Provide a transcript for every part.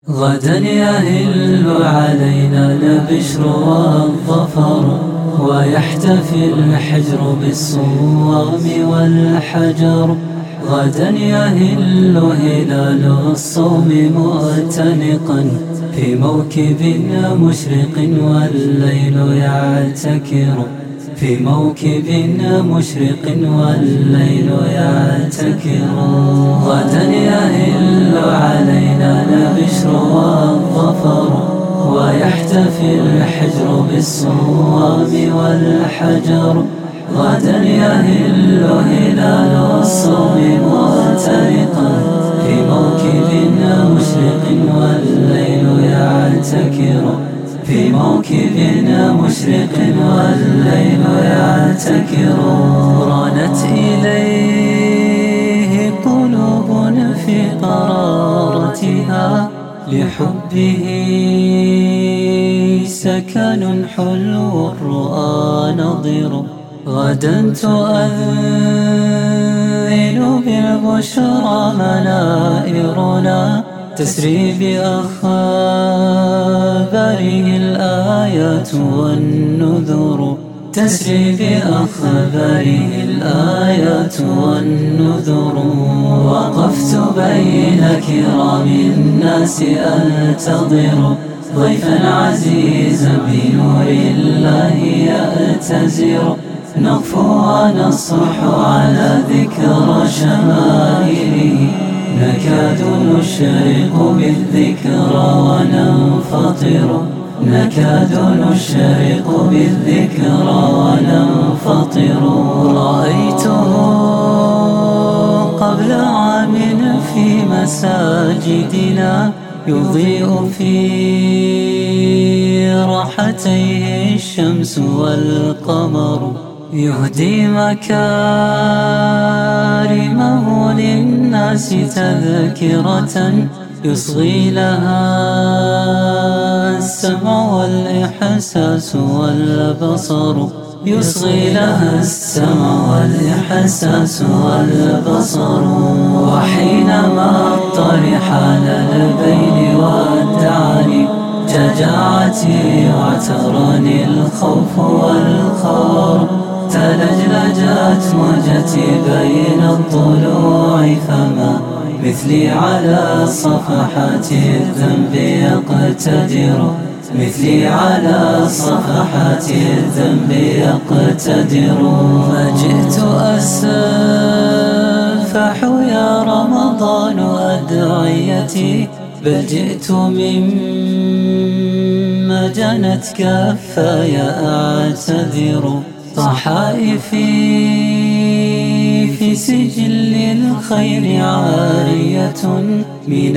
غدا يهل علينا البشر والظفر، ويحتفي الحجر بالصوام والحجر. غدا يهل هلال الصوم مؤتنقا في موكب مشرق والليل يعتكر، في موكب مشرق والليل يعتكر. غدا يهل علينا البشر والظفر، ويحتفي الحجر بالصوام والحجر. غدا يهل هلال الصوم مؤتنقا في موكب مشرق والليل يعتكر، في موكب مشرق والليل يعتكر. رانت إليه قلوب في قرارتها، لحبه سكن حلو الرؤى نظر. غدا تؤذن بالبشرى منائرنا، تسري بأخباره الآيات والنذر، تسري بأخباره الآيات والنذر. وقفت بين كرام الناس أنتظر، ضيفا عزيزا بنور الله يأتزر. نغفو ونصح على ذكرى شمائله، نكاد نشرق بالذكرى وننفطر، نكاد نشرق بالذكرى وننفطر. رأيته قبل عام في مساجدنا، يضيء في راحتيه الشمس والقمر، يهدي مكارمه للناس تذكرة، يصغي لها السمع والإحساس والبصر، يصغي لها السمع والإحساس والبصر. وحينما اطرح على البين ودعني شجاعتي واعتراني الخوف والخور، تلجلجت موجتي بين الضلوع، فما مثلي على صفحات الذنب يقتدر، مثلي على صفحات الذنب يقتدر. فجئت أسفح يا رمضان أدعيتي، بل جئت مما جنت كفاي أعتذر. صحائفي في سجل الخير عارية من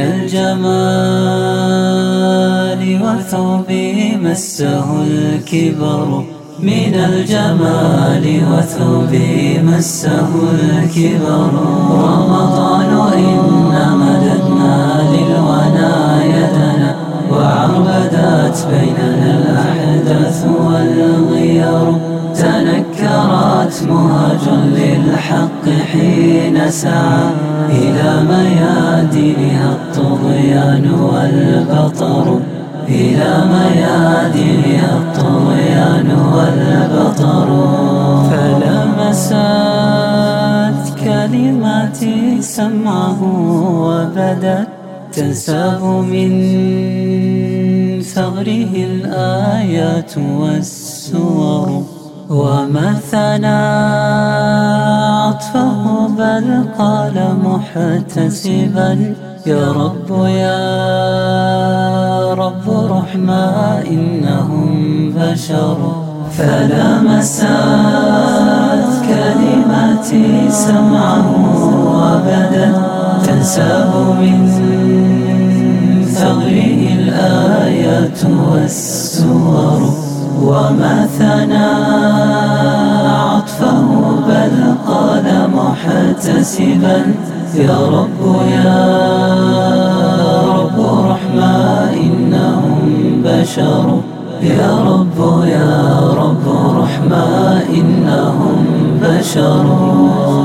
الجمال، وثوبي مسه الكبر، من الجمال وثوبي مسه الكبر. رمضان إن مددنا للونا يدنا، وعربدت بيننا الأحداث والغيار. تنكرت مهاج للحق حين سعى إلى ميادينها الطغيان والبطر، إلى ميادينها الطغيان والبطر. فلمست كلماتي سمعه وبدت تنساب من ثغره الآيات والسور. وما ثنى عطفه بل قال محتسبا، يا رب يا رب رحمة إنهم بشر. فلمست كلماتي سمعه وبدت تنساب من ثغره الآيات والسور. وما ثنى عطفه بل قال محتسبا، يا رب يا رب رحمة إنهم بشر، يا رب يا رب رحمة إنهم بشر.